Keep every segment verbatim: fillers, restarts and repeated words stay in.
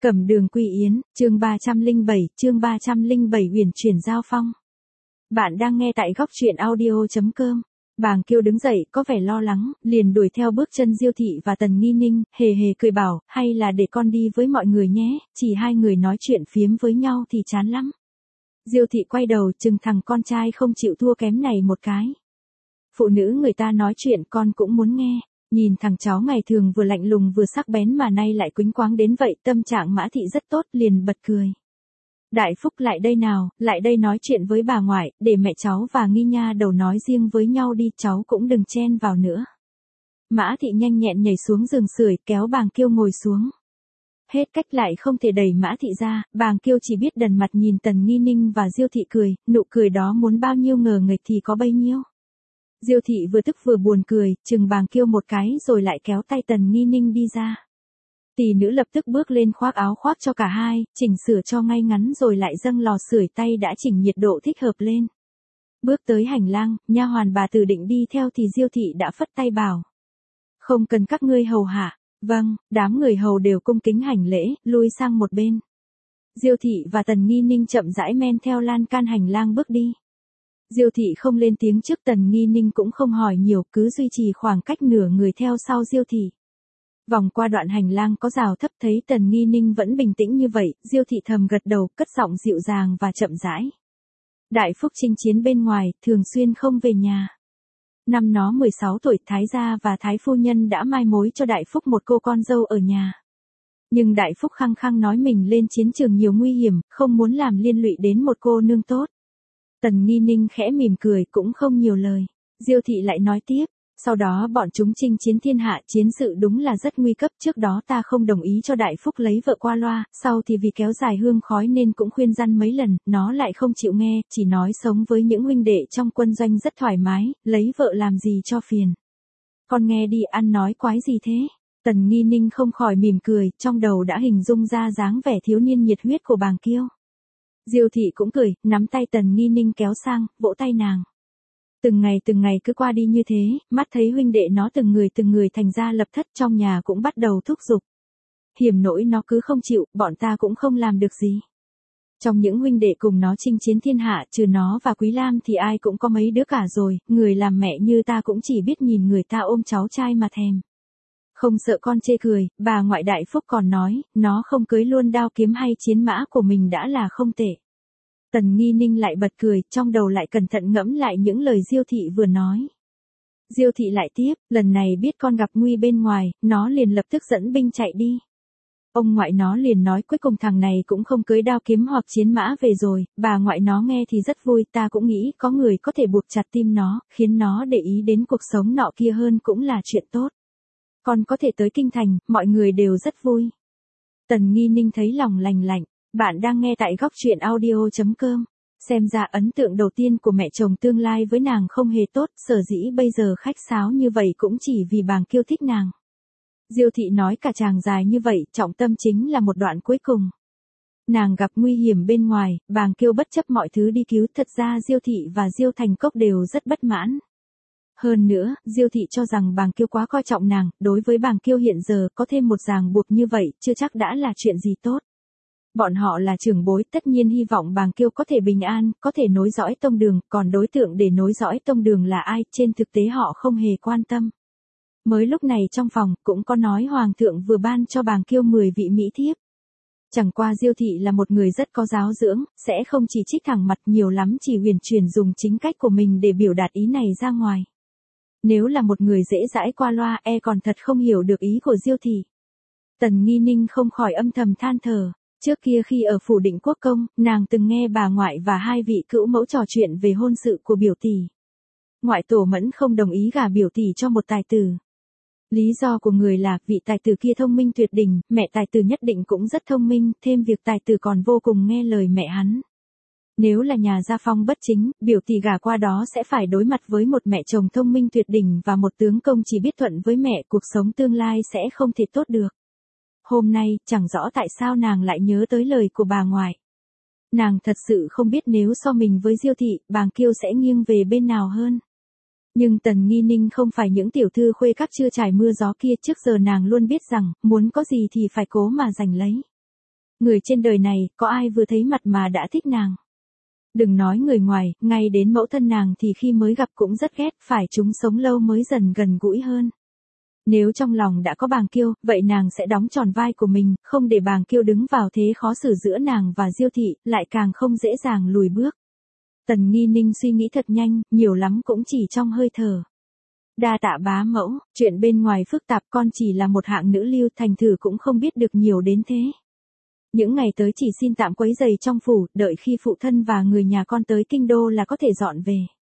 Cẩm Đường Quy Yến, chương ba trăm lẻ bảy, chương ba trăm lẻ bảy Uyển chuyển giao phong. Bạn đang nghe tại góc truyện audio chấm com. Bàng Kiêu đứng dậy, có vẻ lo lắng, liền đuổi theo bước chân Diêu Thị và Tần Nghi Ninh, hề hề cười bảo, hay là để con đi với mọi người nhé, chỉ hai người nói chuyện phiếm với nhau thì chán lắm. Diêu Thị quay đầu chừng thằng con trai không chịu thua kém này một cái. Phụ nữ người ta nói chuyện con cũng muốn nghe. Nhìn thằng cháu ngày thường vừa lạnh lùng vừa sắc bén mà nay lại quýnh quáng đến vậy, tâm trạng Mã Thị rất tốt, liền bật cười. Đại Phúc lại đây nào, lại đây nói chuyện với bà ngoại, để mẹ cháu và Nghi Nha đầu nói riêng với nhau đi, cháu cũng đừng chen vào nữa. Mã Thị nhanh nhẹn nhảy xuống giường sưởi, kéo Bàng Kiêu ngồi xuống. Hết cách lại không thể đẩy Mã Thị ra, Bàng Kiêu chỉ biết đần mặt nhìn Tần Nghi Ninh và Diêu Thị cười, nụ cười đó muốn bao nhiêu ngờ nghệch thì có bấy nhiêu. Diêu Thị vừa tức vừa buồn cười, chừng Bàng Kiêu một cái rồi lại kéo tay Tần Nghi Ninh đi ra. Tỷ nữ lập tức bước lên khoác áo khoác cho cả hai, chỉnh sửa cho ngay ngắn rồi lại dâng lò sưởi tay đã chỉnh nhiệt độ thích hợp lên. Bước tới hành lang, nha hoàn bà Tử định đi theo thì Diêu Thị đã phất tay bảo. Không cần các ngươi hầu hạ. Vâng, đám người hầu đều cung kính hành lễ, lui sang một bên. Diêu Thị và Tần Nghi Ninh chậm rãi men theo lan can hành lang bước đi. Diêu Thị không lên tiếng trước, Tần Nghi Ninh cũng không hỏi nhiều, cứ duy trì khoảng cách nửa người theo sau Diêu Thị. Vòng qua đoạn hành lang có rào thấp, thấy Tần Nghi Ninh vẫn bình tĩnh như vậy, Diêu Thị thầm gật đầu, cất giọng dịu dàng và chậm rãi. Đại Phúc chinh chiến bên ngoài, thường xuyên không về nhà. Năm nó mười sáu tuổi, Thái gia và Thái phu nhân đã mai mối cho Đại Phúc một cô con dâu ở nhà. Nhưng Đại Phúc khăng khăng nói mình lên chiến trường nhiều nguy hiểm, không muốn làm liên lụy đến một cô nương tốt. Tần Nghi Ninh khẽ mỉm cười cũng không nhiều lời. Diêu Thị lại nói tiếp, sau đó bọn chúng chinh chiến thiên hạ, chiến sự đúng là rất nguy cấp, trước đó ta không đồng ý cho Đại Phúc lấy vợ qua loa, sau thì vì kéo dài hương khói nên cũng khuyên răn mấy lần, nó lại không chịu nghe, chỉ nói sống với những huynh đệ trong quân doanh rất thoải mái, lấy vợ làm gì cho phiền. Con nghe đi, ăn nói quái gì thế? Tần Nghi Ninh không khỏi mỉm cười, trong đầu đã hình dung ra dáng vẻ thiếu niên nhiệt huyết của Bàng Kiêu. Diêu Thị cũng cười, nắm tay Tần Nghi Ninh kéo sang, vỗ tay nàng. Từng ngày từng ngày cứ qua đi như thế, mắt thấy huynh đệ nó từng người từng người thành ra lập thất, trong nhà cũng bắt đầu thúc giục. Hiểm nỗi nó cứ không chịu, bọn ta cũng không làm được gì. Trong những huynh đệ cùng nó chinh chiến thiên hạ, trừ nó và Quý Lam thì ai cũng có mấy đứa cả rồi, người làm mẹ như ta cũng chỉ biết nhìn người ta ôm cháu trai mà thèm. Không sợ con chê cười, bà ngoại Đại Phúc còn nói, nó không cưới luôn đao kiếm hay chiến mã của mình đã là không tệ. Tần Nghi Ninh lại bật cười, trong đầu lại cẩn thận ngẫm lại những lời Diêu Thị vừa nói. Diêu Thị lại tiếp, lần này biết con gặp nguy bên ngoài, nó liền lập tức dẫn binh chạy đi. Ông ngoại nó liền nói cuối cùng thằng này cũng không cưới đao kiếm hoặc chiến mã về rồi, bà ngoại nó nghe thì rất vui, ta cũng nghĩ có người có thể buộc chặt tim nó, khiến nó để ý đến cuộc sống nọ kia hơn cũng là chuyện tốt. Con có thể tới kinh thành, mọi người đều rất vui. Tần Nghi Ninh thấy lòng lành lạnh. Bạn đang nghe tại góc truyện audio chấm com. Xem ra ấn tượng đầu tiên của mẹ chồng tương lai với nàng không hề tốt, sở dĩ bây giờ khách sáo như vậy cũng chỉ vì Bàng Kiêu thích nàng. Diêu Thị nói cả chàng dài như vậy, trọng tâm chính là một đoạn cuối cùng. Nàng gặp nguy hiểm bên ngoài, Bàng Kiêu bất chấp mọi thứ đi cứu, thật ra Diêu Thị và Diêu Thành Cốc đều rất bất mãn. Hơn nữa, Diêu Thị cho rằng Bàng Kiêu quá coi trọng nàng, đối với Bàng Kiêu hiện giờ có thêm một ràng buộc như vậy, chưa chắc đã là chuyện gì tốt. Bọn họ là trưởng bối, tất nhiên hy vọng Bàng Kiêu có thể bình an, có thể nối dõi tông đường, còn đối tượng để nối dõi tông đường là ai, trên thực tế họ không hề quan tâm. Mới lúc này trong phòng, cũng có nói Hoàng thượng vừa ban cho Bàng Kiêu mười vị mỹ thiếp. Chẳng qua Diêu Thị là một người rất có giáo dưỡng, sẽ không chỉ trích thẳng mặt, nhiều lắm chỉ huyền chuyển dùng chính cách của mình để biểu đạt ý này ra ngoài. Nếu là một người dễ dãi qua loa, e còn thật không hiểu được ý của Diêu Thị. Tần Nghi Ninh không khỏi âm thầm than thở. Trước kia khi ở phủ Định Quốc Công, nàng từng nghe bà ngoại và hai vị cữu mẫu trò chuyện về hôn sự của biểu tỷ. Ngoại tổ Mẫn không đồng ý gả biểu tỷ cho một tài tử. Lý do của người là vị tài tử kia thông minh tuyệt đỉnh, mẹ tài tử nhất định cũng rất thông minh, thêm việc tài tử còn vô cùng nghe lời mẹ hắn. Nếu là nhà gia phong bất chính, biểu tỷ gả qua đó sẽ phải đối mặt với một mẹ chồng thông minh tuyệt đỉnh và một tướng công chỉ biết thuận với mẹ, cuộc sống tương lai sẽ không thể tốt được. Hôm nay, chẳng rõ tại sao nàng lại nhớ tới lời của bà ngoại. Nàng thật sự không biết nếu so mình với Diêu Thị, Bàng Kiêu sẽ nghiêng về bên nào hơn. Nhưng Tần Nghi Ninh không phải những tiểu thư khuê các chưa trải mưa gió kia, trước giờ nàng luôn biết rằng, muốn có gì thì phải cố mà giành lấy. người trên đời này, có ai vừa thấy mặt mà đã thích nàng. Đừng nói người ngoài, ngay đến mẫu thân nàng thì khi mới gặp cũng rất ghét, phải chúng sống lâu mới dần gần gũi hơn. Nếu trong lòng đã có Bàng Kiêu, vậy nàng sẽ đóng tròn vai của mình, không để Bàng Kiêu đứng vào thế khó xử giữa nàng và Diêu thị, lại càng không dễ dàng lùi bước. Tần Nghi Ninh suy nghĩ thật nhanh, nhiều lắm cũng chỉ trong hơi thở. Đa tạ bá mẫu, chuyện bên ngoài phức tạp, con chỉ là một hạng nữ lưu, thành thử cũng không biết được nhiều đến thế. Những ngày tới chỉ xin tạm quấy giày trong phủ, đợi khi phụ thân và người nhà con tới kinh đô là có thể dọn về.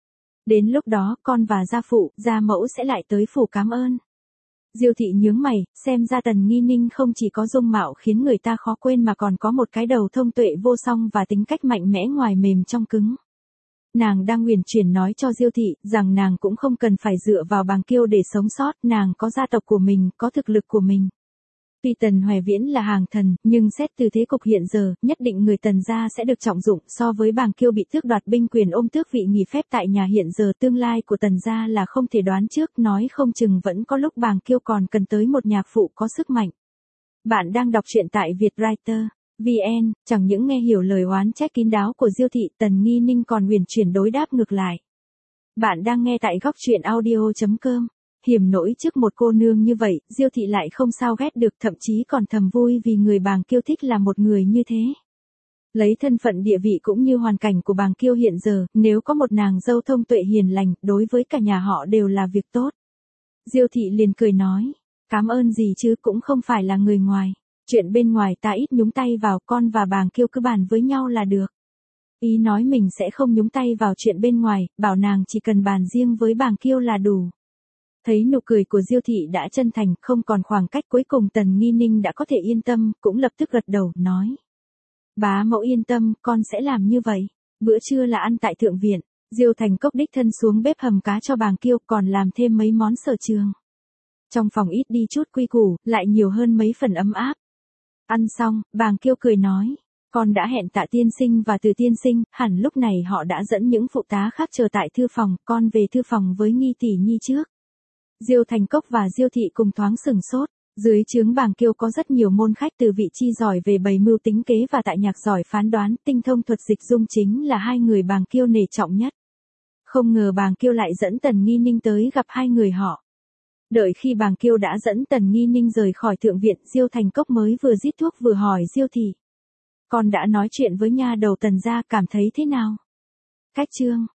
Đến lúc đó, con và gia phụ, gia mẫu sẽ lại tới phủ cảm ơn. Diêu thị nhướng mày, xem ra Tần Nghi Ninh không chỉ có dung mạo khiến người ta khó quên mà còn có một cái đầu thông tuệ vô song và tính cách mạnh mẽ ngoài mềm trong cứng. Nàng đang huyền chuyển nói cho Diêu thị rằng nàng cũng không cần phải dựa vào Bàng Kiêu để sống sót, nàng có gia tộc của mình, có thực lực của mình. Tuy Tần Hoài Viễn là hàng thần, nhưng xét từ thế cục hiện giờ, nhất định người Tần gia sẽ được trọng dụng, so với Bàng Kiêu bị tước đoạt binh quyền ôm tước vị nghỉ phép tại nhà, hiện giờ tương lai của Tần gia là không thể đoán trước, nói không chừng vẫn có lúc Bàng Kiêu còn cần tới một nhạc phụ có sức mạnh. Bạn đang đọc truyện tại Vietwriter chấm vn, chẳng những nghe hiểu lời oán trách kín đáo của Diêu thị, Tần Nghi Ninh còn huyền chuyển đối đáp ngược lại. Bạn đang nghe tại góc truyện audio chấm com. Hiểm nỗi trước một cô nương như vậy, Diêu thị lại không sao ghét được, thậm chí còn thầm vui vì người Bàng Kiêu thích là một người như thế. Lấy thân phận địa vị cũng như hoàn cảnh của Bàng Kiêu hiện giờ, nếu có một nàng dâu thông tuệ hiền lành, đối với cả nhà họ đều là việc tốt. Diêu thị liền cười nói, cảm ơn gì chứ, cũng không phải là người ngoài. Chuyện bên ngoài ta ít nhúng tay vào, con và Bàng Kiêu cứ bàn với nhau là được. Ý nói mình sẽ không nhúng tay vào chuyện bên ngoài, bảo nàng chỉ cần bàn riêng với Bàng Kiêu là đủ. Thấy nụ cười của Diêu thị đã chân thành, không còn khoảng cách, cuối cùng Tần Nghi Ninh đã có thể yên tâm, cũng lập tức gật đầu, nói. Bá mẫu yên tâm, con sẽ làm như vậy. Bữa trưa là ăn tại thượng viện, Diêu Thành Cốc đích thân xuống bếp hầm cá cho Bàng Kiêu, còn làm thêm mấy món sở trường. Trong phòng ít đi chút quy củ, lại nhiều hơn mấy phần ấm áp. Ăn xong, Bàng Kiêu cười nói. Con đã hẹn Tạ tiên sinh và Từ tiên sinh, hẳn lúc này họ đã dẫn những phụ tá khác chờ tại thư phòng, con về thư phòng với Nghi tỷ nhi trước. Diêu Thành Cốc và Diêu thị cùng thoáng sừng sốt, dưới trướng Bàng Kiêu có rất nhiều môn khách từ vị chi giỏi về bày mưu tính kế và tại nhạc giỏi phán đoán, tinh thông thuật dịch dung, chính là hai người Bàng Kiêu nể trọng nhất. Không ngờ Bàng Kiêu lại dẫn Tần Nghi Ninh tới gặp hai người họ. Đợi khi Bàng Kiêu đã dẫn Tần Nghi Ninh rời khỏi thượng viện, Diêu Thành Cốc mới vừa rít thuốc vừa hỏi Diêu thị. Con đã nói chuyện với nha đầu Tần gia, cảm thấy thế nào? Cách chương